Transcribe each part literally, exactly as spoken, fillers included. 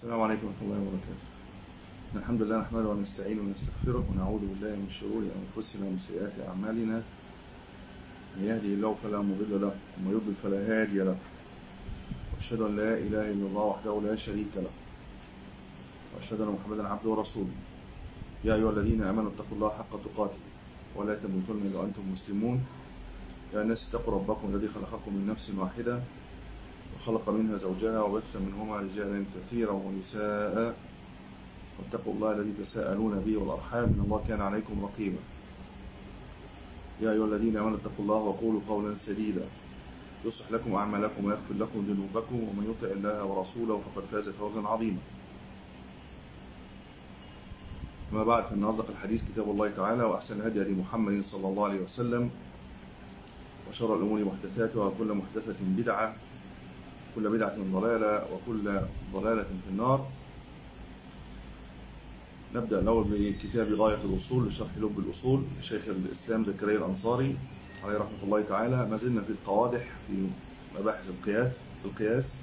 السلام عليكم ورحمة الله وبركاته. الحمد لله نحمده ونستعينه ونستغفره ونعوذ بالله من شرور أنفسنا ومن سيئات أعمالنا. من يهدي الله فلا مضل له ومن يضلل فلا هادي له، وأشهد أن لا إله إلا الله وحده لا شريك له، وأشهد أن محمدا عبده ورسوله. يا أيها الذين آمنوا اتقوا الله حق تقاته ولا تموتن إلا وأنتم مسلمون. يا الناس اتقوا ربكم الذي خلقكم من نفس واحدة وخلق منها زوجها وبث منهما رجالا كثيرا ونساء، واتقوا الله الذي تساءلون به والأرحام إن الله كان عليكم رقيبا. يا أيها الذين آمنوا اتقوا الله وقولوا قولا سديدا يصلح لكم أعمالكم ويغفر لكم ذنوبكم، ومن يطع الله ورسوله فقد فاز فوزا عظيما. ما بعد، فإن أصدق الحديث كتاب الله تعالى، وأحسن الهدي هدي محمد صلى الله عليه وسلم، وشر الأمور محدثاتها، وكل محدثة بدعة، كل بدعة ضلالة، وكل ضلالة في النار. نبدأ الأول بكتاب غاية الوصول لشرح لب الأصول لشيخ الإسلام زكريا الأنصاري عليه رحمة الله تعالى. ما زلنا في القوادح في مباحث القياس القياس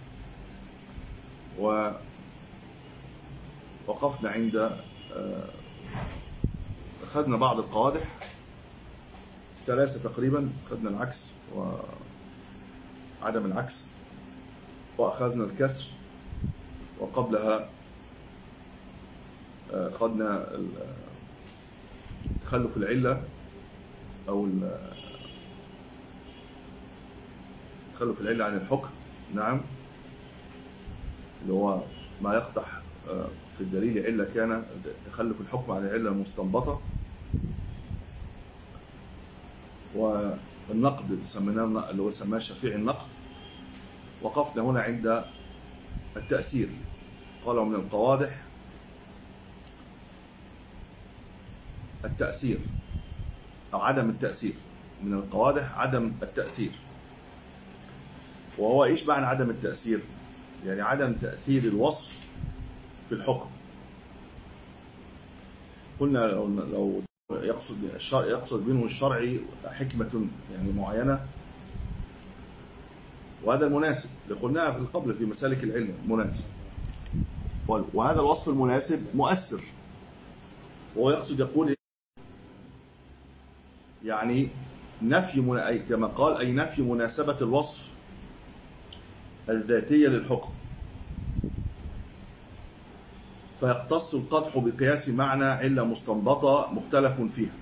ووقفنا عند أخذنا بعض القوادح ثلاثة تقريبا. أخذنا العكس وعدم العكس، وأخذنا الكسر، وقبلها أخذنا تخلف العلة أو تخلف العلة عن الحكم، نعم، اللي هو ما يقطع في الدليل علة كان تخلف الحكم عن العلة المستنبطة. والنقد سميناه اللي هو سماه الشافعي النقد. وقفنا هنا عند التأثير. قالوا من القوادح التأثير أو عدم التأثير. من القوادح عدم التأثير. وهو إيش معنى عدم التأثير؟ يعني عدم تأثير الوصف في الحكم. قلنا لو يقصد يقصد منه الشرعي حكمة يعني معينة، وهذا المناسب اللي قلناها في قبل في مسالك العلم مناسب، وهذا الوصف المناسب مؤثر. وهو يقصد يقول يعني نفي أي كما قال أي نفي مناسبة الوصف الذاتية للحكم، فيقتص القدح بقياس معنى علة مستنبطة مختلف فيها.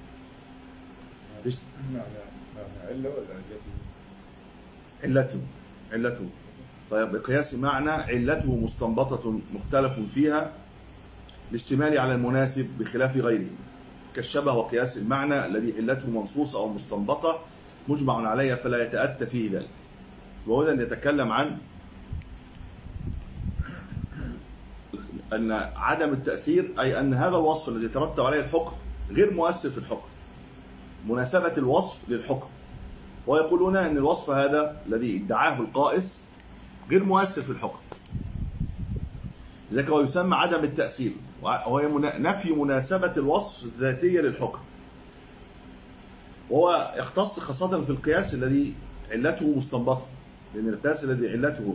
علة ولا علته علته فبقياس معنى علته مستنبطة مختلف فيها لاشتمال على المناسب بخلاف غيره، كالشبه وقياس المعنى الذي علته منصوصة أو مستنبطة مجمع عليها فلا يتأتى فيه ذلك. وهنا نتكلم عن أن عدم التأثير أي أن هذا الوصف الذي ترتب عليه الحكم غير مؤثر في الحكم، مناسبة الوصف للحكم. ويقولون أن الوصف هذا الذي ادعاه القائس غير مؤثر في الحكم، لذلك هو يسمى عدم التأثير، وهو نفي مناسبة الوصف الذاتية للحكم. وهو يختص خاصة في القياس الذي علته مستنبطة، لأن القياس الذي علته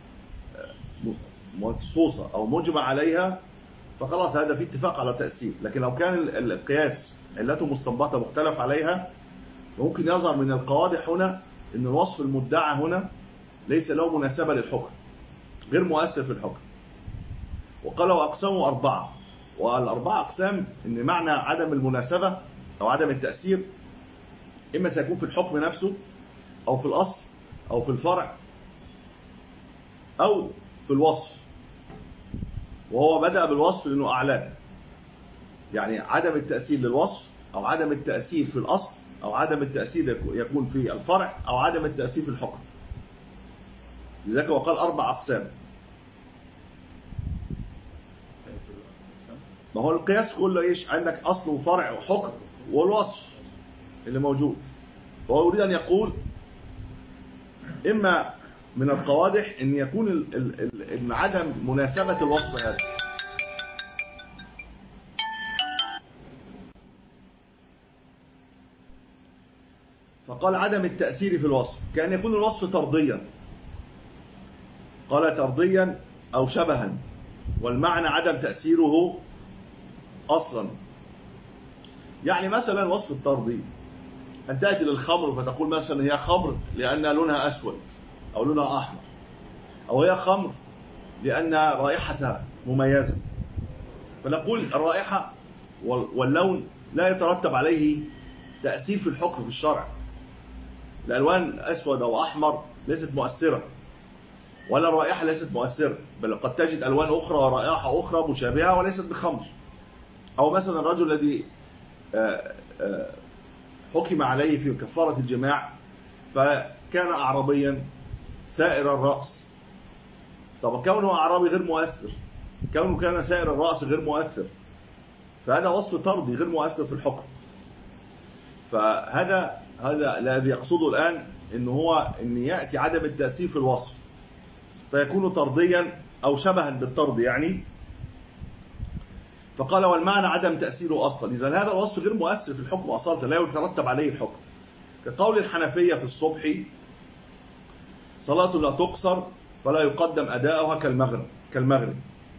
منصوصة أو مجمع عليها فخلاص هذا في اتفاق على تأثير. لكن لو كان القياس علته مستنبطة مختلف عليها، وممكن يظهر من القوادح هنا أن الوصف المدعى هنا ليس له مناسبة للحكم، غير مؤثر في الحكم. وقالوا أقسامه أربعة، والأربعة أقسام أن معنى عدم المناسبة أو عدم التأثير إما سيكون في الحكم نفسه أو في الأصل أو في الفرع أو في الوصف. وهو بدأ بالوصف لأنه أعلاه، يعني عدم التأثير للوصف أو عدم التأثير في الأصل أو عدم التأثير يكون في الفرع أو عدم التأثير في الحكم. لذلك هو قال أربع أقسام. ما هو القياس كله إيش؟ عندك أصل وفرع وحكم والوصف اللي موجود. فهو يريد أن يقول إما من القوادح أن يكون ال ال ال عدم مناسبة الوصف هذا، فقال عدم التأثير في الوصف كأن يكون الوصف طرديا. قال طرديا أو شبها، والمعنى عدم تأثيره أصلا. يعني مثلا وصف الطردي أن تأتي للخمر فتقول مثلا هي خمر لأن لونها أسود أو لونها أحمر، أو هي خمر لأن رائحتها مميزة، فنقول الرائحة واللون لا يترتب عليه تأثير في الحكم في الشرع. الألوان أسود أو أحمر ليست مؤثرة، ولا الرائحة ليست مؤثرة، بل قد تجد ألوان أخرى ورائحة أخرى مشابهة وليست بخمر. أو مثلا الرجل الذي حكم عليه في كفارة الجماع فكان أعرابيا سائر الرأس. طب كونه أعرابي غير مؤثر، كونه كان سائر الرأس غير مؤثر، فهذا وصف طردي غير مؤثر في الحكم. فهذا هذا الذي يقصده الآن إن هو إن يأتي عدم التأثير في الوصف فيكون طرديا أو شبها بالطرد يعني. فقال والمعنى عدم تأثيره أصلا، إذا هذا الوصف غير مؤثر في الحكم أصلا لا يترتب عليه الحكم. كقول الحنفية في الصبح صلاة لا تقصر فلا يقدم أداؤها كالمغرب كالمغرب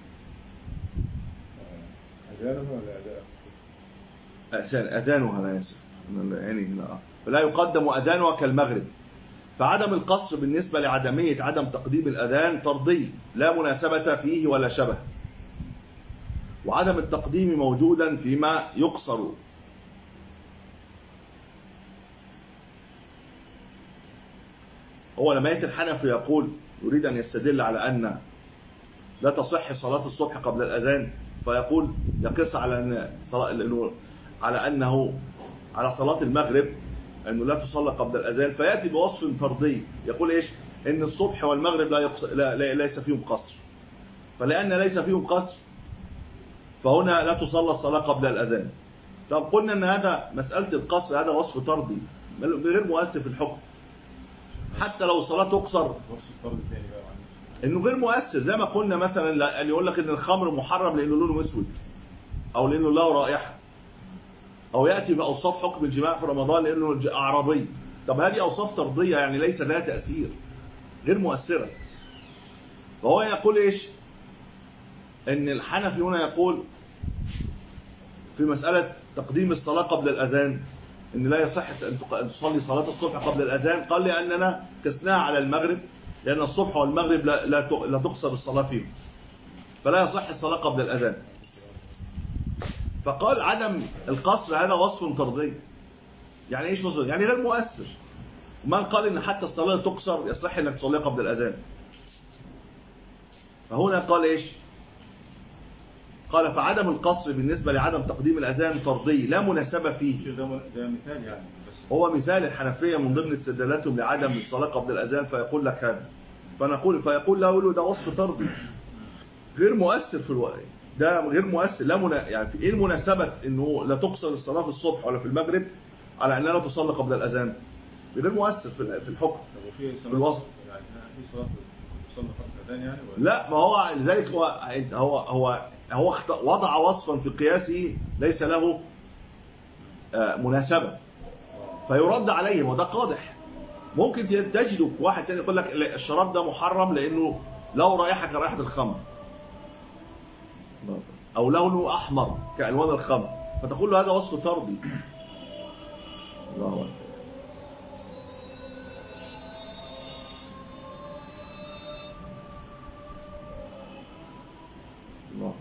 أذانها ولا أداء؟ أذانها أنا آسف يعني هنا فلا يقدم أذانها كالمغرب. فعدم القصر بالنسبة لعدمية عدم تقديم الأذان طردي لا مناسبة فيه ولا شبه، وعدم التقديم موجودا فيما يقصر. هو لما يأتي الحنفي يقول يريد أن يستدل على أن لا تصح صلاة الصبح قبل الأذان، فيقول يقص على أن صلاة على أنه على صلاة المغرب أنه لا تصلى قبل الأذان، فيأتي بوصف فردي يقول إيش؟ إن الصبح والمغرب لا, يقص... لا... لا ليس فيهم قصر، فلأن ليس فيهم قصر فهنا لا تصلى الصلاة قبل الأذان. طب قلنا أن هذا مسألة القصر هذا وصف طردي غير مؤثر في الحكم، حتى لو الصلاة تقصر وصف الطرد الثاني بقى إنه غير مؤثر. زي ما قلنا مثلا اللي يقول لك إن الخمر محرم لأنه لونه أسود أو لأنه له رائحة، أو يأتي بأوصاف حكم الجماع في رمضان لأنه أعرابي. طب هذه أوصاف طردية يعني ليس لها تأثير، غير مؤثرة. فهو يقول إيش؟ إن الحنفي هنا يقول في مسألة تقديم الصلاة قبل الأذان إن لا يصح أن تصلي صلاة الصبح قبل الأذان، قال لأننا قسناها على المغرب لأن الصبح والمغرب لا لا تقصر الصلاة فيهم، فلا يصح الصلاة قبل الأذان. فقال عدم القصر هذا وصف طردي. يعني ايش وصف؟ يعني غير مؤثر. ومن قال ان حتى الصلاة تقصر يصح انك تصليها قبل الاذان. فهنا قال ايش؟ قال فعدم القصر بالنسبة لعدم تقديم الاذان طردي لا مناسبة فيه. ده مثال يعني بس. هو مثال الحنفية من ضمن استدلالاتهم لعدم الصلاة قبل الاذان، فيقول لك هذا، فنقول فيقول له ده وصف طردي غير مؤثر في الوقت، ده غير مؤثر. لا منا... يعني ايه المناسبة انه لا تقصر الصلاة في الصبح ولا في المغرب على انها لا تصلى قبل الاذان؟ غير مؤثر في الحكم في في الوصف. يعني في صلاة تصلى قبل الاذان يعني ولا؟ لا، ما هو لذلك هو هو هو هو وضع وصفا في قياسه ليس له مناسبة فيرد عليه، وده قادح. ممكن تجده واحد تاني يقول لك الشراب ده محرم لانه له رائحة كرائحة الخمر أو لونه أحمر كألوان الخمر، فتقول له هذا وصف طردي. الله أكبر. الله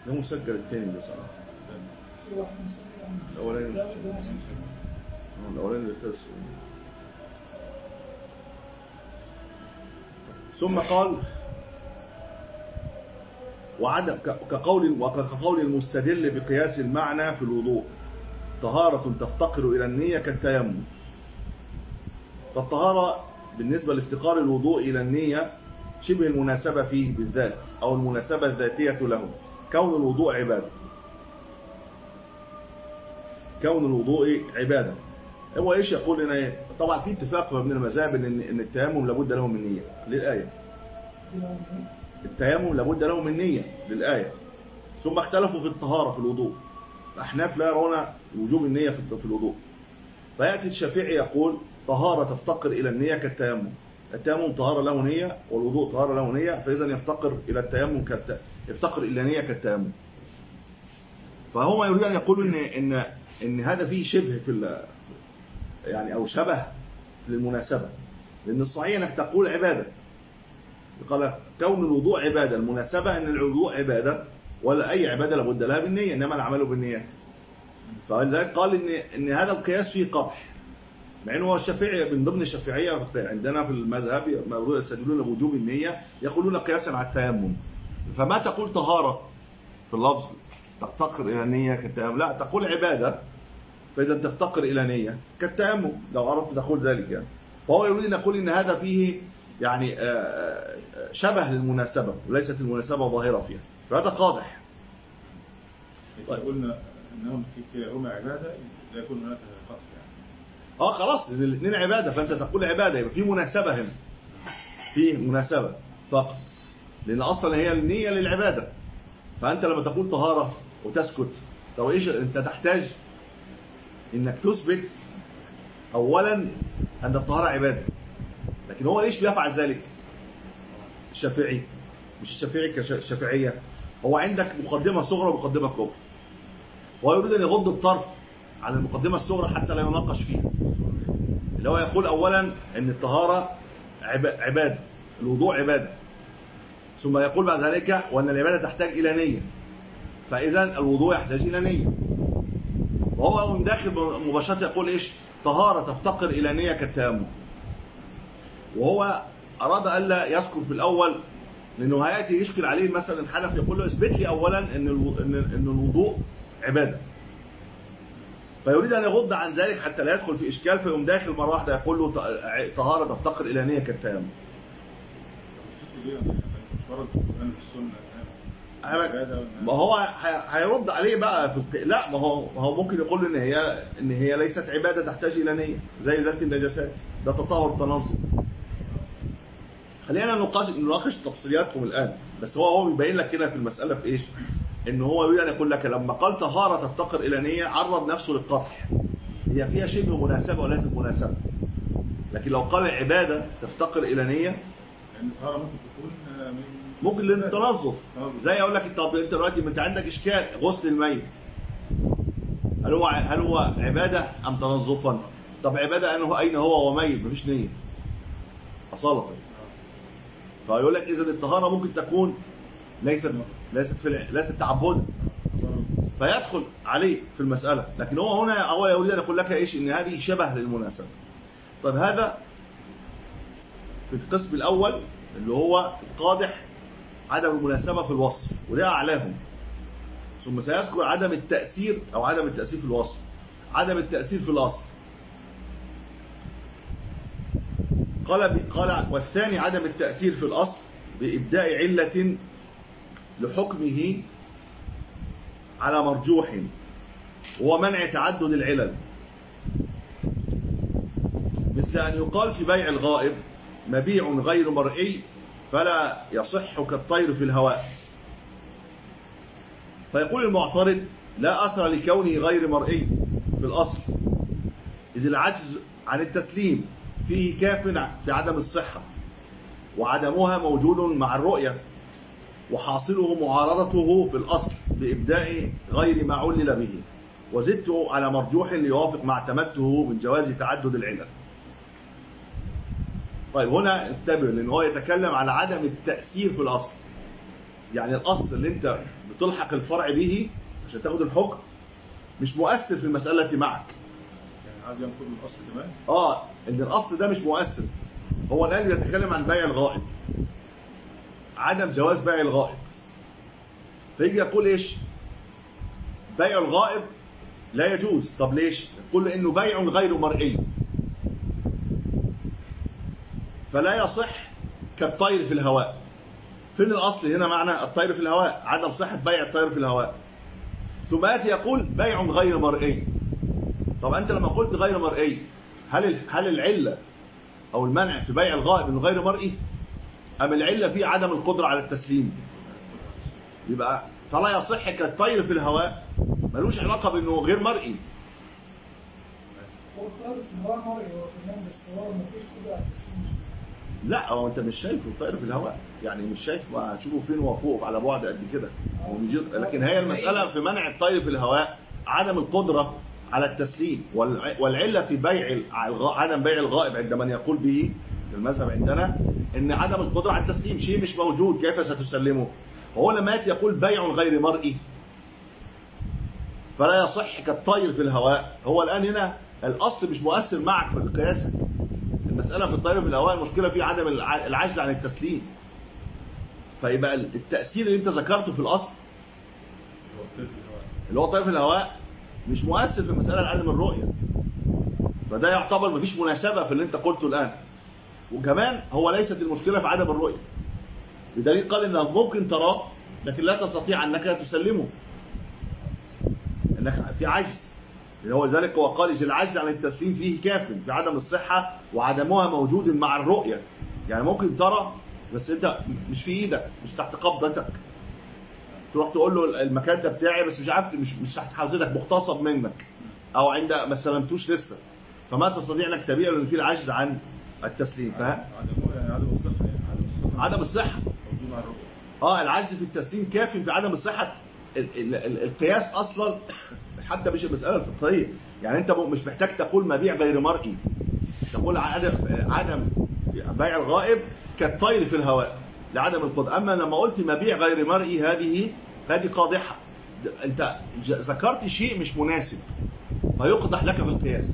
ده مسجل الثاني ده صراحة. الأولاني الأولاني اللي فيه. ثم قال وعدم كقول وكقول المستدل بقياس المعنى في الوضوء طهارة تفتقر إلى النية كالتيمم. فالطهارة بالنسبة لافتقار الوضوء إلى النية شبه المناسبة فيه بالذات أو المناسبة الذاتية له، كون الوضوء عبادة. كون الوضوء عبادة هو إيش يقول لنا إيه؟ طبعا في اتفاق من المذاهب إن إن التيمم لابد له من نية للآية. التيمم لابد له من نية للآية. ثم اختلفوا في الطهارة في الوضوء. الأحناف لا يرون وجوب النية في الوضوء. فيأتي الشافعي يقول طهارة تفتقر إلى النية كالتيمم. التيمم طهارة له نية والوضوء طهارة له نية، فإذا يفتقر إلى التيمم كالت... يفتقر إلى نية كالتيمم. فهم يريد أن يقولوا إن إن إن هذا فيه شبه في ال... يعني أو شبه للمناسبة، لأن الصحيح أنك تقول عبادة. قال كون الوضوء عبادة، المناسبة أن الوضوء عبادة ولا أي عبادة لابد لها بالنية، إنما العمل بالنيات. فلذلك قال إن إن هذا القياس فيه قدح، مع إنه هو الشافعي من ضمن الشافعية عندنا في المذهب يستدلون بوجوب النية، يقولون قياسا على التيمم. فما تقول طهارة في اللفظ تفتقر إلى النية كالتيمم، لا تقول عبادة، فإذا تفتقر إلى نية كالتيمم لو أردت تقول ذلك يعني. فهو يريد أن يقول إن هذا فيه يعني شبه للمناسبة وليست المناسبة ظاهرة فيها، فهذا قادح. إذا قلنا أنهم في كلاهما عبادة لا يكون هناك قصد يعني. اه خلاص الاثنين عبادة، فأنت تقول عبادة يبقى في مناسبة هنا، في مناسبة فقط، لأن أصلا هي النية للعبادة. فأنت لما تقول طهارة وتسكت، طب إيش أنت تحتاج إنك تثبت أولا أن الطهارة عبادة، لكن هو ليش بيفعل ذلك؟ الشافعي مش الشافعي كشافعية، هو عندك مقدمة صغرى ومقدمة كبرى، وهو يريد أن يغض الطرف عن المقدمة الصغرى حتى لا يناقش فيها، اللي هو يقول أولا أن الطهارة عبادة، الوضوء عبادة، ثم يقول بعد ذلك وأن العبادة تحتاج إلى نية، فإذا الوضوء يحتاج إلى نية. وهو من داخل مباشرة يقول إيش؟ طهارة تفتقر إلى نية كالتيمم. وهو أراد ألا يذكر في الأول، لأنه هيأتي يشكل عليه مثلا الحنفي يقول له اثبت لي أولا أن أن الوضوء عبادة، فيريد أن يغض عن ذلك حتى لا يدخل في إشكال، فيقوم داخل مرة واحدة يقول له طهارة تفتقر إلى نية كالتيمم. ما هو هيرد عليه بقى في الق... لا ما هو ما هو ممكن يقول ان هي ان هي ليست عباده تحتاج الى نيه زي ذات النجاسات، ده تطهر تنظف. خلينا نناقش نناقش تفصيلاتهم الان، بس هو هو بيبين لك كده في المساله في ايش، ان هو يريد ان يقول لك لما قال طهاره تفتقر الى نيه عرض نفسه للقطع، هي فيها شبه مناسبه وليست مناسبه. لكن لو قال عباده تفتقر الى نيه الطهاره ممكن تكون من ممكن للتنظف، زي اقول لك انت انت دلوقتي انت عندك اشكال غسل الميت، هل هو هل هو عباده ام تنظفا؟ طب عباده انه اين هو وميت مفيش نيه اصاله، فيقول لك اذا الطهاره ممكن تكون ليست ليست في ليست تعبدا، فيدخل عليه في المساله. لكن هو هنا هو يريد ان يقول لك ايش؟ ان هذه شبه للمناسبه. طب هذا في القسم الاول اللي هو القادح عدم المناسبة في الوصف، وده أعلاهم. ثم سيذكر عدم التأثير أو عدم التأثير في الوصف، عدم التأثير في الأصل. قال قال والثاني عدم التأثير في الأصل بإبداء علة لحكمه على مرجوح، وهو منع تعدد العلل، مثل أن يقال في بيع الغائب مبيع غير مرئي فلا يصح كالطير في الهواء، فيقول المعترض لا أثر لكونه غير مرئي في الأصل، إذ العجز عن التسليم فيه كاف في عدم الصحة، وعدمها موجود مع الرؤية، وحاصله معارضته في الأصل بإبداء غير ما علل به، وزدت على مرجوح ليوافق ما اعتمدته من جواز تعدد العلل. طيب هنا انتبه، لأن هو يتكلم على عدم التأثير في الأصل، يعني الأصل اللي أنت بتلحق الفرع به عشان تاخد الحكم مش مؤثر في المسألة التي معك. يعني عايز ينقل من الأصل كمان؟ آه إن الأصل ده مش مؤثر. هو الآن يتكلم عن بيع الغائب، عدم جواز بيع الغائب، فيجي يقول إيش؟ بيع الغائب لا يجوز. طب ليش؟ يقول إنه بيع غير مرئي فلا يصح كالطير في الهواء. فين الأصل هنا معنى الطير في الهواء؟ عدم صحة بيع الطير في الهواء. ثم يأتي يقول بيع غير مرئي. طب أنت لما قلت غير مرئي هل هل العلة أو المنع في بيع الغائب إنه غير مرئي؟ أم العلة في عدم القدرة على التسليم؟ يبقى فلا يصح كالطير في الهواء ملوش علاقة بأنه غير مرئي. هو الطير في الهواء مرئي هو كمان، بس هو مفيش قدرة على التسليم. لا هو انت مش شايفه الطير في الهواء، يعني مش شايف ما هتشوفه فين وفوق على بعد قد كده. لكن هي المسألة في منع الطير في الهواء عدم القدرة على التسليم، والعلة في بيع عدم بيع الغائب عند من يقول به في المذهب عندنا ان عدم القدرة على التسليم شيء مش موجود، كيف ستسلمه؟ هو لما يأتي يقول بيع غير مرئي فلا يصح كالطير في الهواء، هو الآن هنا الأصل مش مؤثر معك في قياسك. المسألة في الطير في الهواء المشكلة فيه عدم العجز عن التسليم. فيبقى التأثير اللي انت ذكرته في الأصل اللي هو الطير في الهواء مش مؤثر في المسألة لعدم الرؤية، فده يعتبر مفيش مناسبة في اللي انت قلته الآن. وكمان هو ليست المشكلة في عدم الرؤية، بدليل قال انه ممكن تراه لكن لا تستطيع انك تسلمه، انك في عجز. هو ذلك هو قال العجز عن التسليم فيه كاف في عدم الصحة وعدمها موجود مع الرؤية. يعني ممكن ترى بس انت مش في ايدك، مش تحت قبضتك، تروح تقول له المكان ده بتاعي بس مش عارف، مش مش تحت حوزتك، مغتصب منك او عند ما استلمتوش لسه، فما تستطيع انك تبيع لان في العجز عن التسليم. فاهم؟ عدم الصحة يعني عدم الصحة موجود مع الرؤية. اه العجز في التسليم كاف في عدم الصحة. القياس اصلا حتى مش المسألة الفقهية، يعني انت مش محتاج تقول مبيع غير مرئي، تقول عدم عدم بيع الغائب كالطير في الهواء لعدم القدرة. اما لما قلت مبيع غير مرئي هذه هذه قادحة، انت ذكرت شيء مش مناسب فيقدح لك في القياس.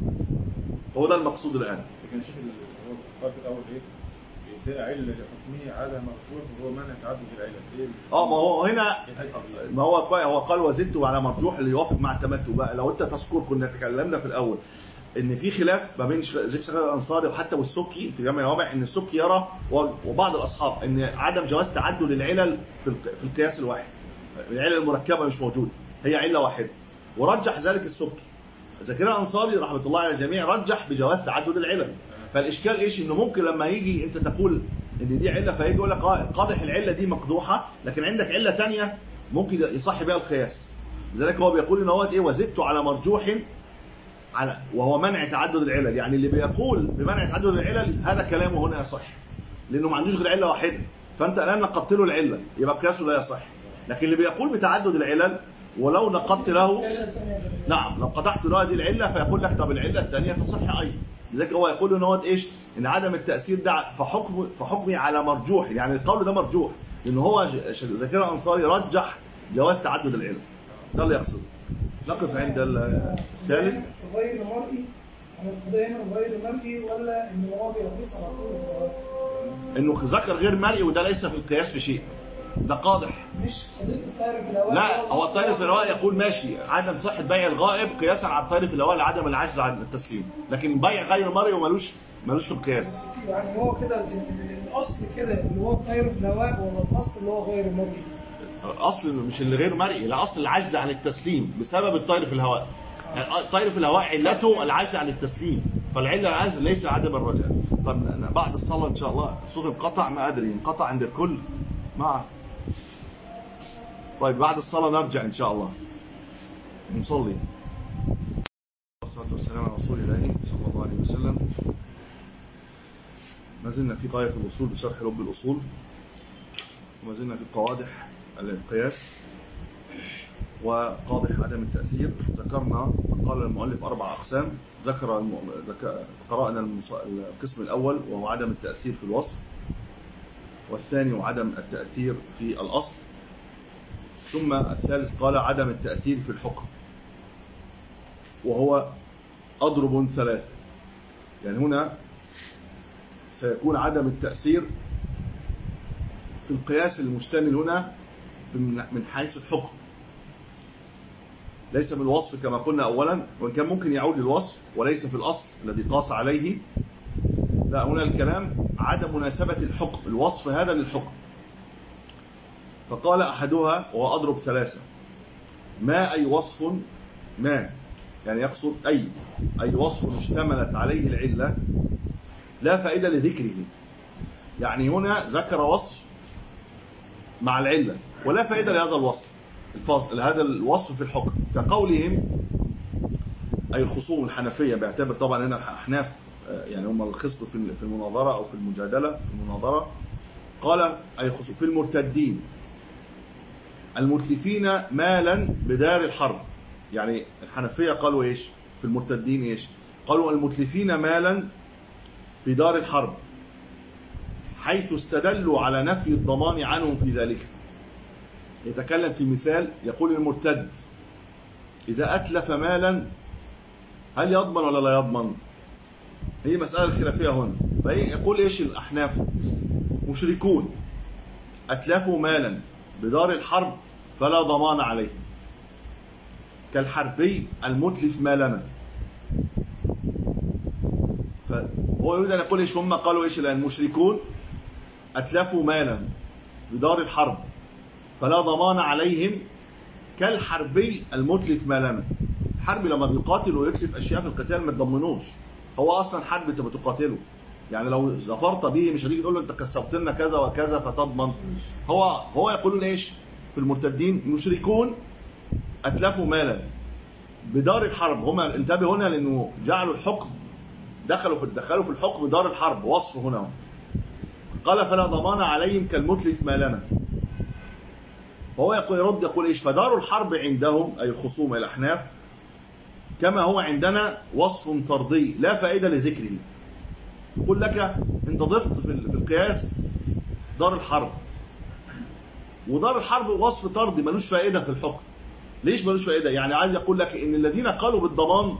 هو ده المقصود الآن. لكن شوف هو قال في الاول ايه؟ ده علة لحكمه على مرجوح وهو منع تعدد العلل. ايه؟ اه ما هو هنا ما هو هو قال وزدته على مرجوح اللي يوافق مع التمتع. بقى لو انت تذكر كنا تكلمنا في الاول ان في خلاف ما بين زيد شيخ الانصاري وحتى والسكي في جمع الوابع، ان السكي يرى وبعض الاصحاب ان عدم جواز تعدد العلل في في القياس الواحد، العلل المركبه مش موجوده، هي عله واحده، ورجح ذلك السكي. زكريا الانصاري رحمه الله على الجميع رجح بجواز تعدد العلل. فالاشكال ايش؟ انه ممكن لما يجي انت تقول ان دي عله فيجي يقول لك قادح العله دي مقدوحه، لكن عندك عله ثانيه ممكن يصح بها القياس. لذلك هو بيقول ان هو ايه وزدته على مرجوح على وهو منع تعدد العلل. يعني اللي بيقول بمنع تعدد العلل هذا كلامه هنا يصح، لانه ما عندوش غير عله واحده، فانت الان نقضت له العله يبقى قياسه لا يصح. لكن اللي بيقول بتعدد العلل ولو نقضت له نعم لو قطعت له هذه العله فيقول لك طب العله الثانيه تصح ايضا. لذلك هو يقول ان هو ايش؟ ان عدم التاثير ده فحكم فحكمي على مرجوح، يعني القول ده مرجوح لان هو زكريا الانصاري رجح جواز تعدد العلل. ده اللي يقصده. نقف عند الثالث غير مرئي، يعني القضيه هنا غير مرئي ولا ان هو بيقيس على طول انه ذكر غير مرئي وده ليس في القياس في شيء، ده قادح. مش قضيه الطير في الهواء. لا هو الطير في الهواء يقول ماشي عدم صحة بيع الغائب قياسا على الطير في الهواء لعدم العجز عن التسليم، لكن بيع غير مرئي ومالوش مالوش في القياس. يعني هو كده الاصل كده اللي هو الطير في الهواء ولا الاصل اللي هو غير مرئي؟ اصل مش اللي غير مرئي، لا اصل العجز عن التسليم بسبب الطير في الهواء. يعني الطير في الهواء علته العجز عن التسليم، فالعله العجز ليس عدم الرجاء. طب بعد الصلاه ان شاء الله الصوت انقطع، ما ادري انقطع عند الكل مع طيب بعد الصلاه نرجع ان شاء الله نصلي. والصلاه والسلام على رسول الله صلى الله عليه وسلم. ما زلنا في غايه الوصول بشرح لب الاصول، وما زلنا في قوادح القياس وقادح عدم التأثير. ذكرنا قال المؤلف أربع أقسام، ذكر الم... ذك... قرأنا القسم الأول وهو عدم التأثير في الوصف، والثاني عدم التأثير في الأصل، ثم الثالث قال عدم التأثير في الحكم، وهو أضرب ثلاث. يعني هنا سيكون عدم التأثير في القياس المشتمل هنا من حيث الحكم، ليس من الوصف كما قلنا أولا، وإن كان ممكن يعود للوصف وليس في الأصل الذي قاس عليه. لا، هنا الكلام عدم مناسبة الحكم، الوصف هذا للحكم. فقال أحدها وهو أضرب ثلاثة: ما أي وصف، ما يعني يقصد أي أي وصف اشتملت عليه العلة لا فائدة لذكره. يعني هنا ذكر وصف مع العلة ولا فائدة لهذا الوصف الفاصل هذا الوصف في الحكم، كقولهم أي الخصوم الحنفية، بيعتبر طبعا هنا الأحناف يعني هم الخصم في المناظرة أو في المجادلة في المناظرة. قال أي الخصوم في المرتدين المتلفين مالا بدار الحرب. يعني الحنفية قالوا إيش في المرتدين؟ إيش قالوا؟ المتلفين مالا في دار الحرب، حيث استدلوا على نفي الضمان عنهم في ذلك. يتكلم في مثال يقول المرتد إذا أتلف مالا هل يضمن ولا لا يضمن؟ هي مسألة خلافية هنا. فيقول إيش الأحناف؟ مشركون أتلفوا مالا بدار الحرب فلا ضمان عليه، كالحربي المتلف مالنا. فهو يريد أن يقول إيش؟ هم قالوا إيش الآن؟ المشركون أتلفوا مالا بدار الحرب فلا ضمان عليهم، كالحربي المتلف مالنا. الحربي لما بيقاتل ويتلف أشياء في القتال ما تضمنوش، هو أصلا حرب أنت بتقاتله، يعني لو ظفرت به مش هتيجي تقول له أنت كسبت لنا كذا وكذا فتضمن. هو هو يقولون إيش في المرتدين؟ مشركون أتلفوا مالا بدار الحرب. هم انتبهوا هنا لأنه جعلوا الحكم، دخلوا في دخلوا في الحكم دار الحرب، وصف هنا. قال فلا ضمان عليهم كالمتلف مالنا. فهو يقول يرد يقول إيش؟ فدار الحرب عندهم أي الخصوم الأحناف كما هو عندنا وصف فردي لا فائدة لذكره. يقول لك أنت ضفت في القياس دار الحرب، ودار الحرب وصف طردي ملوش فائدة في الحكم. ليش ملوش فائدة؟ يعني عايز يقول لك إن الذين قالوا بالضمان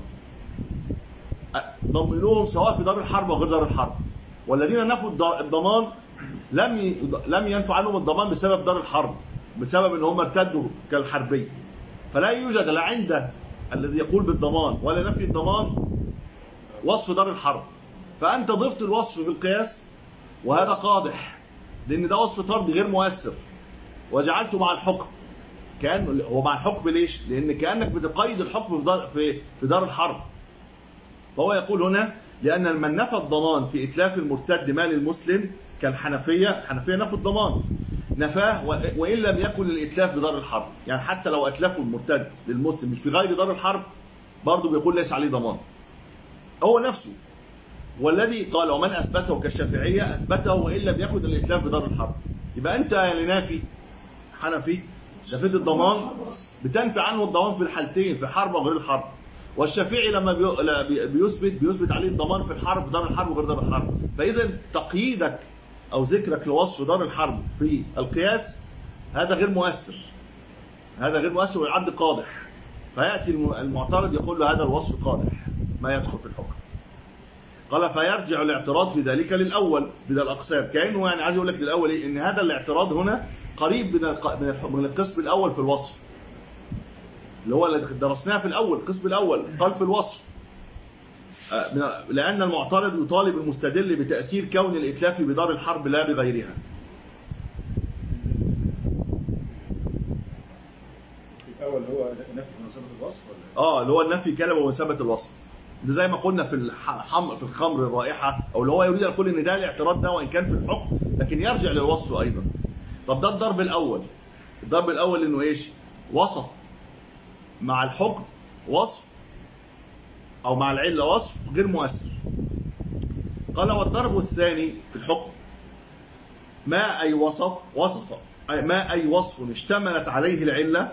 ضمنوهم سواء في دار الحرب وغير دار الحرب، والذين نفوا الضمان لم لم ينفع عنهم الضمان بسبب دار الحرب، بسبب ان هم ارتدوا كالحربي. فلا يوجد لا عند الذي يقول بالضمان ولا نفي الضمان وصف دار الحرب. فأنت ضفت الوصف في القياس وهذا قادح، لأن ده وصف طردي غير مؤثر، وجعلته مع الحكم. كأنه هو مع الحكم ليش؟ لأن كأنك بتقيد الحكم في دار, في, في دار الحرب. فهو يقول هنا لأن من نفى الضمان في إتلاف المرتد مال المسلم كالحنفية، الحنفية نفوا الضمان، نفاه وإن لم يكن الإتلاف بدار الحرب. يعني حتى لو أتلفوا المرتد للمسلم مش في غير دار الحرب برضه بيقول ليس عليه ضمان هو نفسه. والذي قال ومن أثبته كالشافعية أثبته وإن لم يكن الإتلاف بدار الحرب. يبقى أنت يا لنافي حنفي نفيت الضمان، بتنفي عنه الضمان في الحالتين، في حرب وغير الحرب. والشافعي لما بيثبت بيثبت عليه الضمان في الحرب، دار الحرب وغير دار الحرب. فإذا تقييدك أو ذكرك لوصف دار الحرب في القياس هذا غير مؤثر، هذا غير مؤثر ويعد قادح. فيأتي المعترض يقول له هذا الوصف قادح ما يدخل في الحكم. قال فيرجع الاعتراض في ذلك للأول بدل الأقسام. كأنه يعني عايز يقول لك للأول إيه؟ إن هذا الاعتراض هنا قريب من القسم الأول في الوصف، اللي هو اللي درسناه في الأول. القسم الأول قال في الوصف لأن المعترض يطالب المستدل بتأثير كون الإتلاف بدار الحرب لا بغيرها. الأول هو نفي مناسبة الوصف ولا؟ آه اللي هو النفي كلمة ومناسبة الوصف. ده زي ما قلنا في الحمر في الخمر الرائحة، أو اللي هو يريد أن يقول إن ده الاعتراض ده وإن كان في الحكم لكن يرجع للوصف أيضا. طب ده الضرب الأول. الضرب الأول إنه إيش؟ وصف مع الحكم وصف أو مع العلة وصف غير مؤثر. قال والضرب الثاني في الحكم ما أي وصف وصف ما أي وصف اشتملت عليه العلة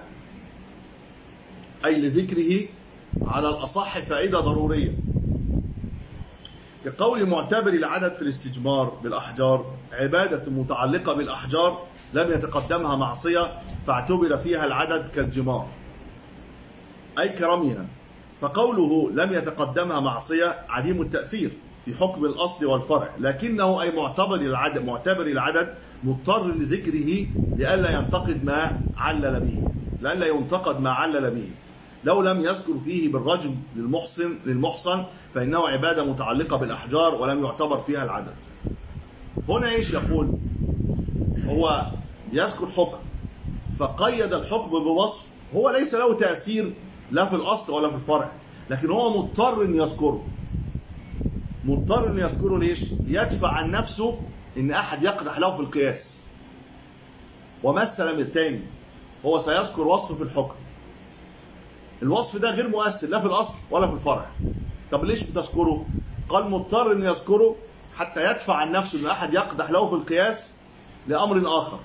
أي لذكره على الأصح فائدة ضرورية، كقول معتبر العدد في الاستجمار بالأحجار عبادة متعلقة بالأحجار لم يتقدمها معصية فاعتبر فيها العدد كالجمار أي كرميها. فقوله لم يتقدمها معصية عديم التأثير في حكم الأصل والفرع، لكنه أي معتبر العدد, معتبر العدد مضطر لذكره لئلا ينتقد ما علل به لئلا ينتقد ما علل به. لو لم يذكر فيه بالرجم للمحصن للمحصن فإنه عبادة متعلقة بالأحجار ولم يعتبر فيها العدد. هنا إيش يقول؟ هو يذكر حكم فقيد الحكم بوصف هو ليس له تأثير لا في الأصل ولا في الفرع، لكن هو مضطر أن يذكره. مضطر أن يذكره ليش؟ يدفع عن نفسه أن أحد يقدح له في القياس. ومثل مثال هو سيذكر وصف في الحكم، الوصف ده غير مؤثر لا في الأصل ولا في الفرع. طب ليش بتذكره؟ قال مضطر أن يذكره حتى يدفع عن نفسه أن أحد يقدح له في القياس لأمر آخر،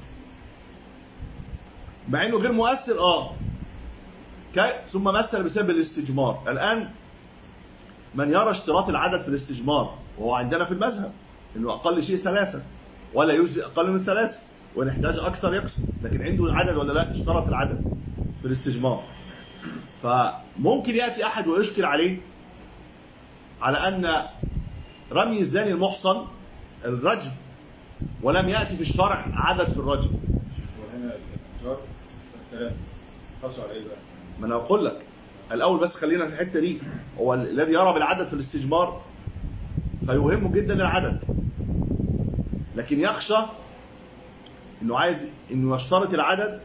مع أنه غير مؤثر. آه ثم مثل بسبب الاستجمار. الآن من يرى اشتراط العدد في الاستجمار، وهو عندنا في المذهب أنه أقل شيء ثلاثة ولا يجزئ أقل من ثلاثة، وإن احتاج أكثر يقسم، لكن عنده عدد ولا لا؟ اشترط العدد في الاستجمار. فممكن يأتي أحد ويشكل عليه على أن رمي الزاني المحصن الرجم، ولم يأتي في الشرع عدد في الرجم. وهنا الإنكار الكلام خاص على إيه بقى؟ ما أنا أقول لك الأول، بس خلينا في الحتة دي. هو الذي يرى بالعدد في الاستجمار فيهمه جدا العدد، لكن يخشى إنه عايز إنه يشترط العدد.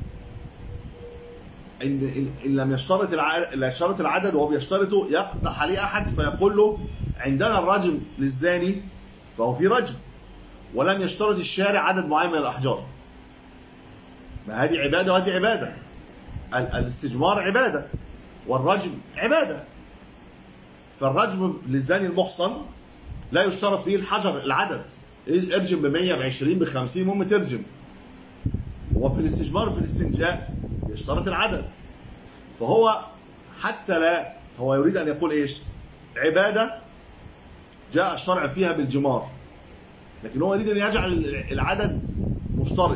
إن, إن لم يشترط العدد, لا يشترط العدد وهو بيشترطه يقطع عليه أحد فيقول له عندنا الرجم للزاني فهو في رجم، ولم يشترط الشارع عدد معين من الأحجار. ما هذه عبادة وهذه عبادة. الاستجمار عبادة والرجم عبادة. فالرجم للزاني المحصن لا يشترط فيه الحجر العدد، ارجم بمية بعشرين بخمسين مهم ترجم. وفي الاستجمار في الاستنجاء يشترط العدد. فهو حتى لا هو يريد أن يقول إيش؟ عبادة جاء الشرع فيها بالجمار، لكن هو يريد أن يجعل العدد مشترط.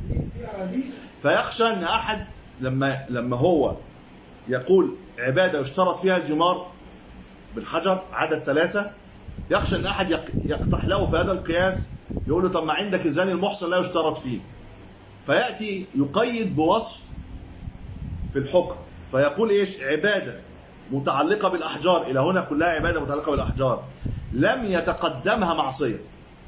فيخشى أن أحد لما لما هو يقول عبادة يشترط فيها الجمار بالحجر عدد ثلاثة، يخشى أن أحد يقتح له في هذا القياس يقول له طب ما عندك الزاني المحصن لا يشترط فيه، فيأتي يقيد بوصف في الحكم فيقول إيش؟ عبادة متعلقة بالأحجار. إلى هنا كلها عبادة متعلقة بالأحجار لم يتقدمها معصية.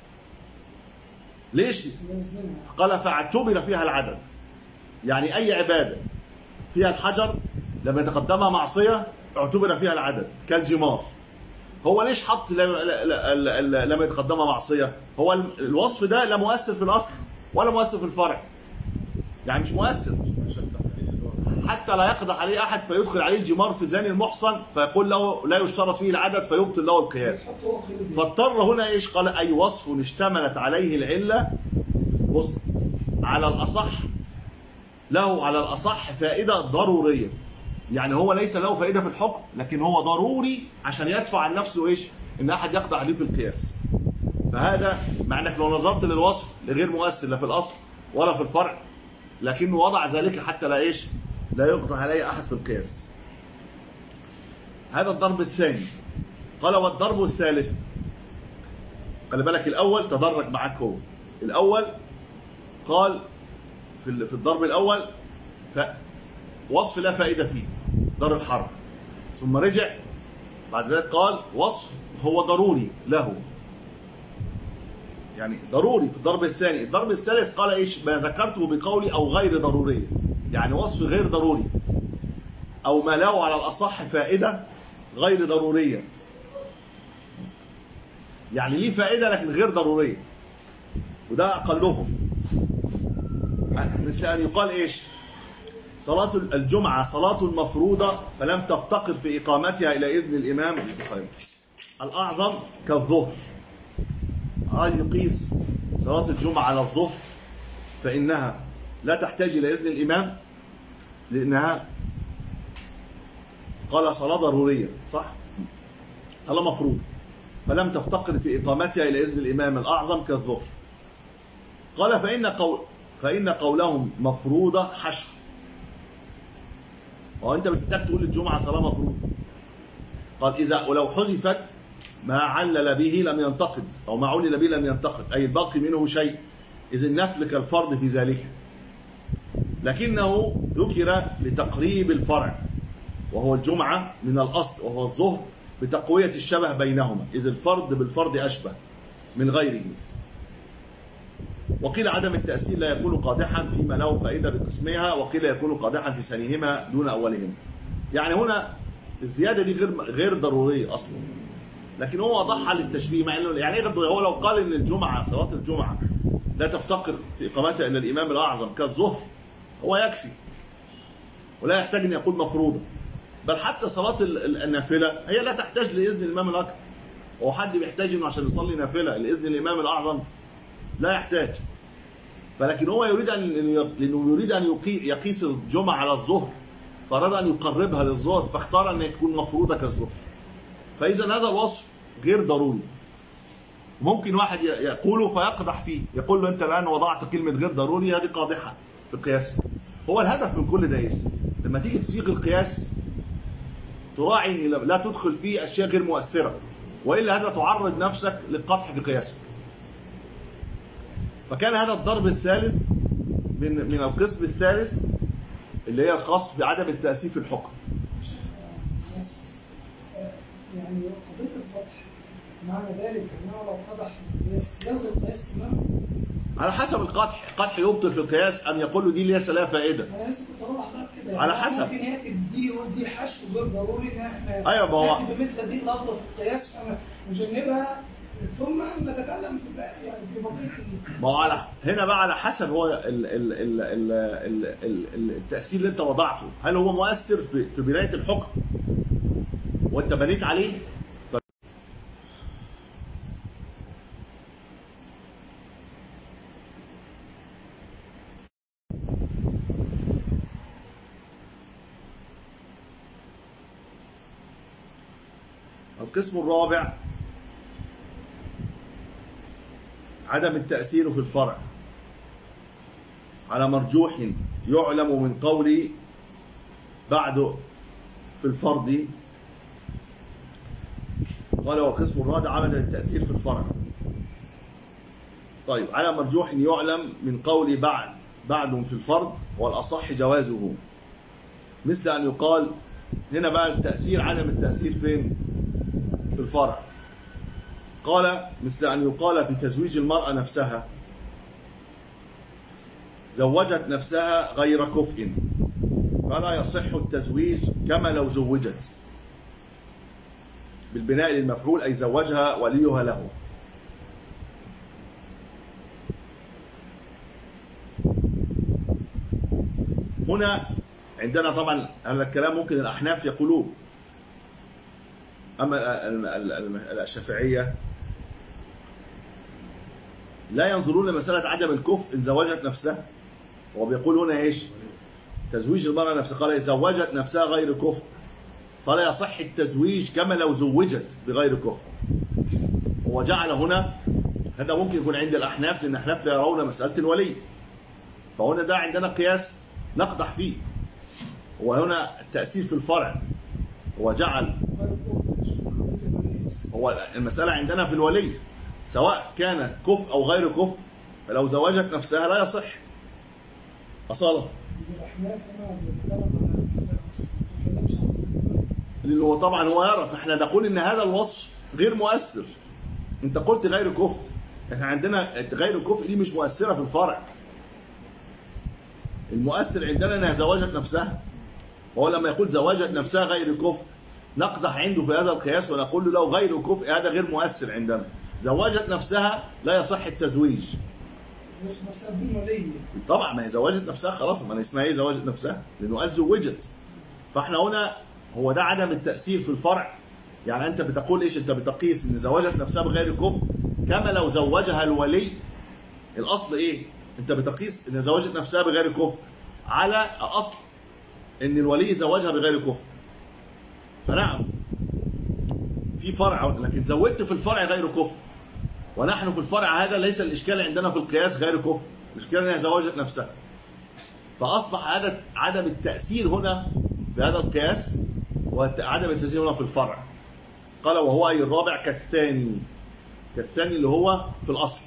ليش؟ قال فاعتبر فيها العدد، يعني أي عبادة فيها الحجر لم يتقدمها معصية اعتبر فيها العدد كالجمار. هو ليش حط لم يتقدمها معصية؟ هو الوصف ده لا مؤثر في الأصل ولا مؤثر في الفرع، يعني مش مؤثر حتى لا يقدح عليه أحد فيدخل عليه الجمار في زاني المحصن فيقول له لا يشترط فيه العدد فيبطل له القياس. فاضطر هنا إيش؟ قال أي وصف اشتملت عليه العلة. بص، على الأصح له على الأصح فائدة ضرورية، يعني هو ليس له فائدة في الحكم لكن هو ضروري عشان يدفع عن نفسه إيش؟ إن أحد يقدح عليه في القياس. فهذا مع أنك لو نظرت للوصف لغير مؤثر لا في الأصل ولا في الفرع، لكنه وضع ذلك حتى لا إيش؟ لا يقدح عليه أحد في القياس. هذا الضرب الثاني. قال والضرب الثالث، خلي بالك الأول تدرج معك. هو الأول قال في في الضرب الأول وصف لا فائدة فيه ضرب الحرب، ثم رجع بعد ذلك قال وصف هو ضروري له، يعني ضروري في الضرب الثاني. الضرب الثالث قال إيش؟ ما ذكرته بقولي أو غير ضروري، يعني وصف غير ضروري أو ما له على الأصح فائدة غير ضرورية، يعني ليه فائدة لكن غير ضرورية، وده أقلهم. مثل أن يقال إيش؟ صلاة الجمعة صلاة مفروضة فلم تفتقر في إقامتها إلى إذن الإمام الأعظم كالظهر. أن يقيس صلاة الجمعة على الظهر فإنها لا تحتاج إلى إذن الإمام لأنها قال صلاة ضرورية، صح؟ صلاة مفروضة. فلم تفتقر في إقامتها إلى إذن الإمام الأعظم كالظهر. قال فإن, قول فإن قولهم مفروضة حشر. وأنت بتحتاج تقول الجمعة صلاة مفروضة. قال إذا ولو حذفت ما علل به لم ينتقد، أو ما علل به لم ينتقد، أي الباقي منه شيء، إذ النفل كالفرض في ذلك، لكنه ذكر لتقريب الفرع وهو الجمعة من الأصل وهو الظهر بتقوية الشبه بينهما، إذ الفرض بالفرض أشبه من غيره. وقيل عدم التأثير لا يكون قادحا فيما له فائدة بقسمها، وقيل يكون قادحا في ثانيهما دون أولهما. يعني هنا الزيادة دي غير غير ضرورية أصلا، لكن هو وضحها للتشبيه. مع انه يعني ايه غير ضروري؟ هو لو قال ان الجمعة صلاة الجمعة لا تفتقر في إقامتها إلى الإمام الأعظم كالظهر هو يكفي ولا يحتاج أن يقول مفروضة. بل حتى صلاة النافلة هي لا تحتاج لإذن الإمام الأكبر. هو حد بيحتاج انه عشان يصلي نافلة لإذن الإمام الأعظم؟ لا يحتاج. فلكن هو يريد أن لأنه يريد أن يقيس الجمعة على الظهر، فأراد أن يقربها للظهر، فاختار أن تكون مفروضة كالظهر. فإذا هذا الوصف غير ضروري. ممكن واحد يقوله فيقدح فيه، يقول له أنت الآن وضعت كلمة غير ضروري، هذه قادحة في القياس. هو الهدف من كل ده إيه؟ لما تيجي تصيغ القياس تراعي أن لا تدخل فيه أشياء غير مؤثرة، وإلا هذا تعرض نفسك للقدح في قياسك. فكان هذا الضرب الثالث من من القسم الثالث اللي هي الخاص بعدم التأثير في الحكم. يعني قضية القدح معنى ذلك أنه لو قدح القياس يلغي القياس تماما؟ على حسب القدح، القدح يبطل في القياس أم يقول له دي ليس لها فائدة؟ أنا لسه كنت أقول لحضرتك كده، على حسب. ممكن يأتي دي ودي حشو غير ضروري إن إحنا أيوة ما هو نأتي بمثل دي لفظة في القياس نجنبها ثم نتكلم في يعني في بقية. ما هو على هنا بقى على حسب هو ال ال ال ال ال ال التأثير اللي أنت وضعته، هل هو مؤثر في في بداية الحكم وأنت بنيت عليه؟ القسم الرابع عدم التأثير في الفرع على مرجوح يعلم من قول بعد في الفرض. قال والقسم الرابع عدم التأثير في الفرع. طيب على مرجوح يعلم من قول بعد بعد في الفرض، والأصح جوازه، مثل أن يقال هنا بقى التأثير عدم التأثير فين؟ في الفرع. قال مثل أن يقال في تزويج المرأة نفسها زوجت نفسها غير كفء فلا يصح التزويج كما لو زوجت، بالبناء للمفعول أي زوجها وليها له. هنا عندنا طبعا هذا الكلام ممكن الأحناف يقولوه، أما الشافعية لا ينظرون لمسألة عدم الكفء إن زوجت نفسها. هو بيقول هنا إيش؟ تزويج المرأة نفسها، قال زوجت نفسها غير كفء فلا يصح التزويج كما لو زوجت بغير كفء. هو جعل هنا هذا ممكن يكون عند الأحناف، لأن الأحناف لا يرون مسألة الولي، فهنا ده عندنا قياس نقدح فيه. وهنا التأثير في الفرع هو جعل هو المسألة عندنا في الولي سواء كان كفء أو غير كفء، فلو زوجت نفسها لا يصح أصالة. لأنه هو طبعا هو يرى، فإحنا نقول إن هذا الوصف غير مؤثر. أنت قلت غير كفء، إحنا عندنا غير كفء دي مش مؤثرة في الفرع. المؤثر عندنا أنها زوجت نفسها، وهو لما يقول زوجت نفسها غير كفء نقدح عنده في هذا القياس ونقول له لو غير كفء هذا غير مؤثر عندنا. زوجت نفسها لا يصح التزويج. طبعا ما هي زوجت نفسها خلاص، ما اسمها ايه زوجت نفسها، لانه قال زوجت. فاحنا هنا هو ده عدم التأثير في الفرع. يعني انت بتقول ايش؟ انت بتقيس ان زوجت نفسها بغير كفء كما لو زوجها الولي. الاصل ايه؟ انت بتقيس ان زوجت نفسها بغير كفء على اصل ان الولي زوجها بغير كفء. فنعم في فرع لكن زودت في الفرع غير كفر، ونحن في الفرع هذا ليس الإشكال عندنا في القياس غير كفر، الإشكال أنها زوجت نفسها. فأصبح هذا عدم التأثير هنا في هذا القياس وعدم التأثير هنا في الفرع. قال وهو أي الرابع كالثاني، كالثاني اللي هو في الأصل.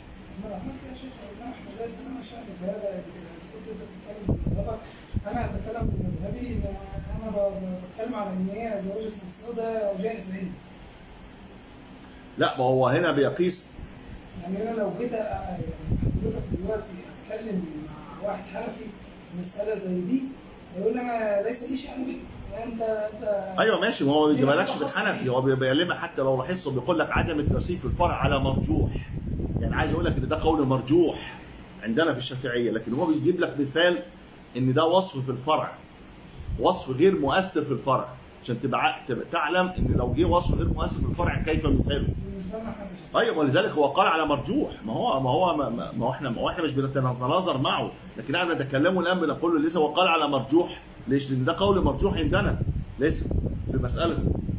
أنا أتكلم بمذهبي، أنا بتكلم على إن هي زواج المقصود ده جائز عندي. لا، ما هو هنا بيقيس. يعني أنا لو جيت يعني حضرتك دلوقتي أتكلم مع واحد حنفي في مسألة زي دي يقول لي أنا ليس لي شأن بك، أنت أنت أيوه ماشي، ما هو ما بيجيبلكش بالحنفي، هو بيعلمك حتى لو لاحظته بيقول لك عدم الترسيخ في الفرع على مرجوح. يعني عايز أقول لك إن ده قول مرجوح عندنا في الشافعية، لكن هو بيجيب لك مثال ان ده وصف في الفرع، وصف غير مؤثر في الفرع، عشان تبقى تعلم ان لو جه وصف غير مؤثر في الفرع كيف مثاله. ايوه، ولذلك هو قال على مرجوح. ما هو ما هو ما, ما احنا ما احنا مش بنتناظر معه، لكن احنا بنتكلمه الان بنقول له ليس هو قال على مرجوح. ليش؟ لان ده قول مرجوح عندنا ليس في مساله.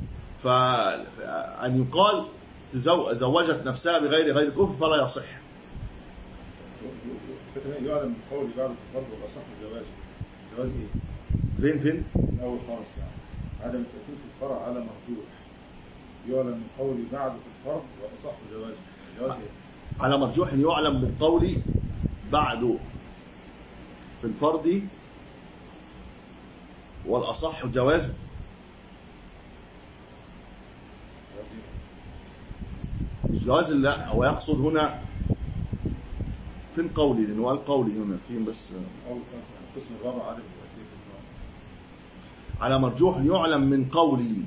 فان يقال زوجت نفسها بغير غير كفر فلا يصح. يعلم قولي بعد الفرض والأصح جوازه. جواز ايه؟ فين فين؟ الأول خالص يعني عدم التأكيد في الفرع على مرجوح. يعلم من قولي بعد في الفرض والأصح جوازه. جواز ايه؟ على مرجوح يعلم من قولي بعد في الفرض والأصح جوازه. الجواز لا، هو يقصد هنا فين قولي؟ لأنه قال قولي هنا فين بس. أول قسم الرابع عدم التأكيد في الفرع على مرجوح يعلم من قولي.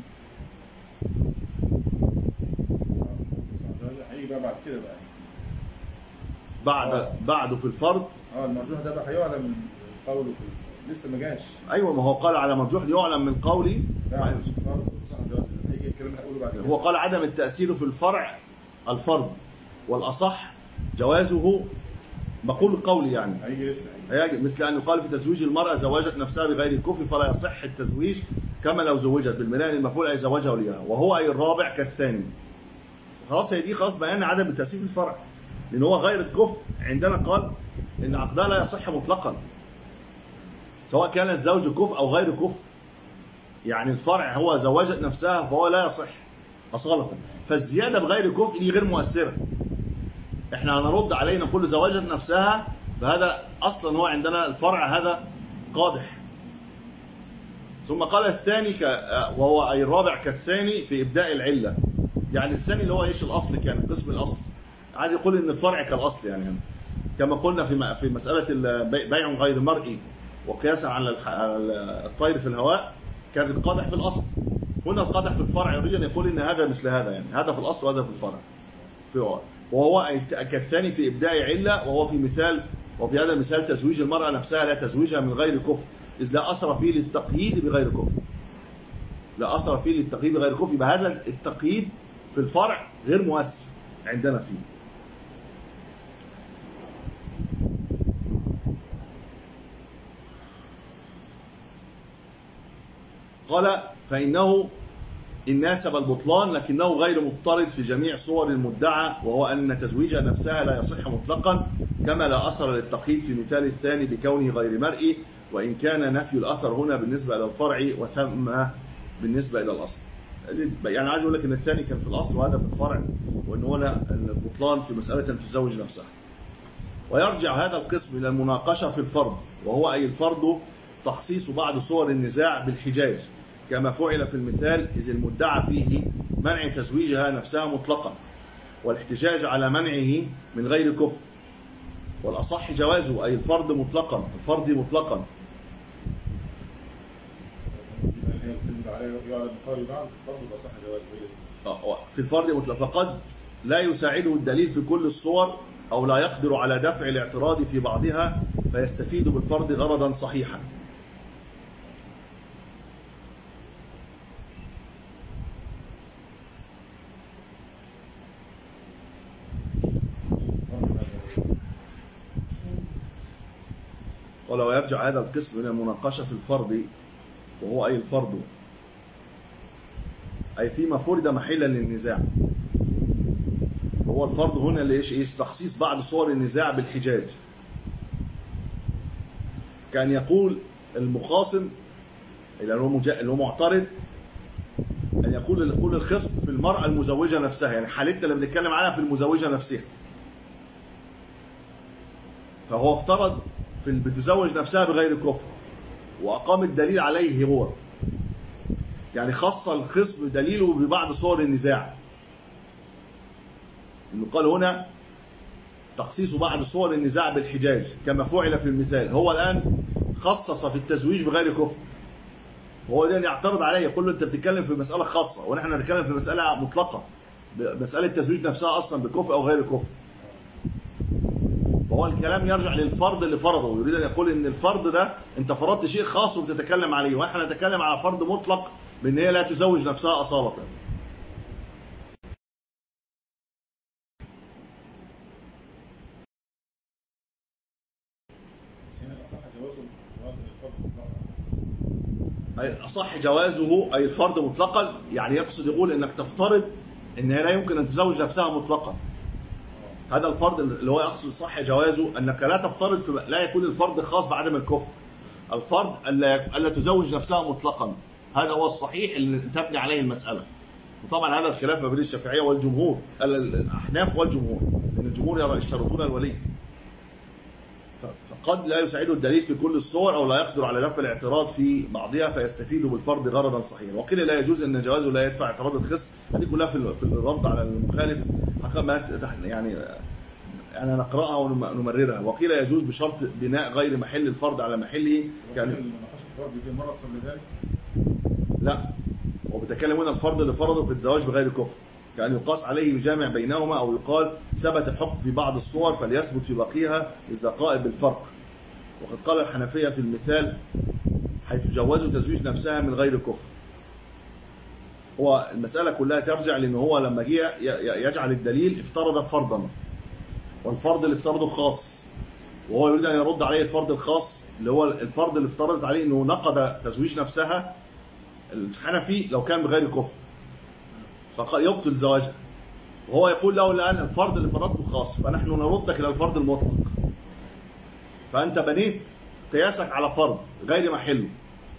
هيجي بقى بعد كده بقى بعد آه. بعده في الفرض. اه المرجوح ده بقى هيعلم من قوله في لسه ما جاش. ايوه، ما هو قال على مرجوح يعلم من قولي. بعد الفرض والأصح جوازه. هيجي الكلام اللي هقوله بعد كده. هو قال عدم التأثير في الفرع الفرض والأصح جوازه مقول قولي يعني. هيجي لسه هيجي مثل أن يقال في تزويج المرأة زوجت نفسها بغير الكفر فلا يصح التزويج كما لو زوجت بالمنان المفعول أي زوجها وليها، وهو أي الرابع كالثاني. خلاص هي دي خلاص بيان عدم التأثير في الفرع، لأن هو غير الكفر عندنا قال إن عقدها لا يصح مطلقا سواء كان الزوج كفر أو غير كفر. يعني الفرع هو زوجت نفسها فهو لا يصح أصالة، فالزيادة بغير كفر دي غير مؤثرة. احنا هنرد علينا كل زوجت نفسها، فهذا اصلا هو عندنا الفرع هذا قادح. ثم قال الثاني ك... وهو اي الرابع كالثاني في ابداء العله. يعني الثاني اللي هو ايش الاصل، كان قسم الاصل، عايز يقول ان الفرع كالاصل يعني هنا. كما قلنا في في مساله بيع غير مرئي وقياسا على الطير في الهواء كان القادح في الاصل، هنا القادح في الفرع يريد ان يقول ان هذا مثل هذا، يعني هذا في الاصل وهذا في الفرع. في وهو كالثاني في إبداء علة، وهو في مثال وفي هذا المثال تزويج المرأة نفسها لا تزويجها من غير كفر، إذ لا أثر فيه للتقييد بغير كفر. لا أثر فيه للتقييد بغير كفر، يبقى هذا التقييد في الفرع غير مؤثر عندنا فيه. قال فإنه إن ناسب البطلان لكنه غير مضطرد في جميع صور المدعى، وهو أن تزويجها نفسها لا يصح مطلقا كما لا أثر للتقييد في المثال الثاني بكونه غير مرئي، وإن كان نفي الأثر هنا بالنسبة إلى الفرع وثم بالنسبة إلى الأصل. يعني عايز أقول لك أن الثاني كان في الأصل وهذا في الفرع، وأن هنا البطلان في مسألة تزوج نفسها. ويرجع هذا القسم إلى المناقشة في الفرض، وهو أي الفرض تخصيص بعض صور النزاع بالحجاج كما فعل في المثال، إذ المدعى فيه منع تزويجها نفسها مطلقا، والاحتجاج على منعه من غير كفر، والأصح جوازه أي الفرض مطلقا، الفرض مطلقا. في الفرض مطلقا، فقد لا يساعده الدليل في كل الصور أو لا يقدر على دفع الاعتراض في بعضها فيستفيد بالفرض غرضا صحيحا. ولو يرجع هذا القسم إلى المناقشة في الفرض، وهو أي الفرض أي فيما فرض محلا للنزاع. هو الفرض هنا اللي ايش ايه تخصيص بعض صور النزاع بالحجاج. كان يقول المخاصم اللي هو اللي هو معترض أن يقول يقول الخصم في المرأة المزوجة نفسها، يعني حالتنا اللي بنتكلم عنها في المزوجة نفسها. فهو افترض في بتزوج نفسها بغير كفر وأقام الدليل عليه هو، يعني خص الخصم دليله ببعض صور النزاع. إنه قال هنا تخصيص بعض صور النزاع بالحجاج كما فعل في المثال. هو الآن خصص في التزويج بغير كفر، هو ده يعترض عليه يقول له أنت بتتكلم في مسألة خاصة ونحن نتكلم في مسألة مطلقة، مسألة التزويج نفسها أصلا بكفر أو غير كفر. وهو الكلام يرجع للفرض اللي فرضه، ويريد أن يقول إن الفرض ده أنت فرضت شيء خاص وبتتكلم عليه، ونحن نتكلم على فرض مطلق بأن هي لا تزوج نفسها أصالة. أي أصح جوازه أي الفرض مطلقا، يعني يقصد يقول إنك تفترض إنها لا يمكن أن تزوج نفسها مطلقا. هذا الفرض اللي هو يقصد صح جوازه، أنك لا تفترض في لا يكون الفرض خاص بعدم الكفر. الفرض ألا ألا تزوج نفسها مطلقا، هذا هو الصحيح اللي تبني عليه المسألة. وطبعا هذا الخلاف ما بين الشافعية والجمهور، الأحناف والجمهور، لأن الجمهور يشترطون الولي. فقد لا يساعده الدليل في كل الصور أو لا يقدر على دفع الاعتراض في بعضها فيستفيد بالفرض غرضا صحيحا. وقيل لا يجوز أن جوازه لا يدفع اعتراض الخصم. هذه كلها في الرد على المخالف يعني يعني نقرأها ونمررها. وقيل يجوز بشرط بناء غير محل الفرض على محله. يعني لا، وبتكلم هنا الفرض اللي فرضه في الزواج بغير كفر، كأن يقاس عليه بجامع بينهما، أو يقال ثبت الحكم في بعض الصور فليثبت في بقيها إذا قائل بالفرق. وقد قال الحنفية في المثال حيث جوزوا تزويج نفسها من غير كفر. هو المسألة كلها ترجع لأنه هو لما جه يجعل الدليل افترض فرضا، والفرض اللي افترضه خاص، وهو يريد أن يرد عليه الفرض الخاص اللي هو الفرض اللي افترضت عليه أنه نقض تزويج نفسها الحنفي لو كان بغير كفر، فقال يبطل زواجها. وهو يقول له الآن الفرض اللي فرضته خاص، فنحن نردك إلى الفرض المطلق. فأنت بنيت قياسك على فرض غير محله،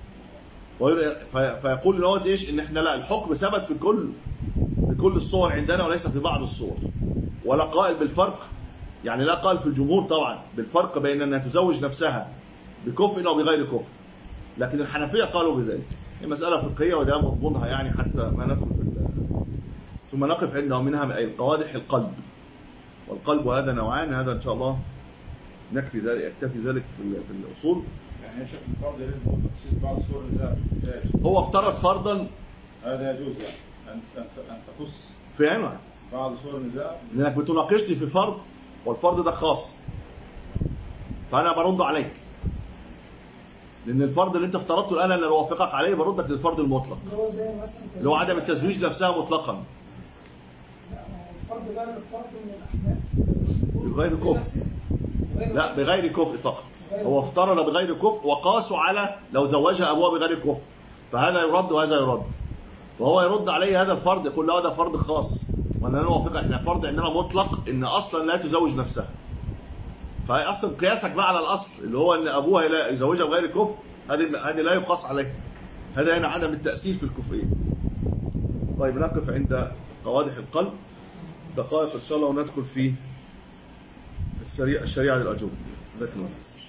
فيقول له ايش ان احنا لا، الحكم ثبت في كل في كل الصور عندنا وليس في بعض الصور. ولا قائل بالفرق، يعني لا قال في الجمهور طبعا بالفرق بين أنها تزوج نفسها بكفء أو بغير كفء، لكن الحنفية قالوا بذلك. هي مسألة فقهية وده مضمونها يعني حتى ما ندخل في ثم نقف عندها منها أي القوادح القلب. والقلب هذا نوعان، هذا إن شاء الله نكفي ذلك يكتفي ذلك في الأصول. يعني شكل الفرض لازم تخصيص بعض صور النزاع. هو افترض فرضا هذا يجوز يعني أن أن تخص فهمها بعض صور النزاع، لأنك بتناقشني في فرض والفرض ده خاص، فأنا برد عليك لأن الفرض اللي أنت افترضته الآن اللي أوافقك عليه بردك للفرض المطلق اللي هو عدم التزويج نفسها مطلقا. الفرض بقى الفرض من الأحناف بغير كفء، لا بغير كفء فقط. هو افترض بغير كفء وقاسوا على لو زوجها أبوها بغير كفء، فهذا يرد وهذا يرد، وهو يرد عليه هذا الفرض يقول له هذا فرض خاص وانا نوافق احنا فرض عندنا مطلق ان اصلا لا تزوج نفسها. فهي اصلا قياسك بقى على الاصل اللي هو ان ابوها لا يزوجها بغير كفء، هذه هذه لا يقاس عليه، هذا هنا عدم التأثير في الكفئية. طيب نقف عند قوادح القلب دقائق ان شاء الله وندخل في الشريعة الشريعة للأجوبة.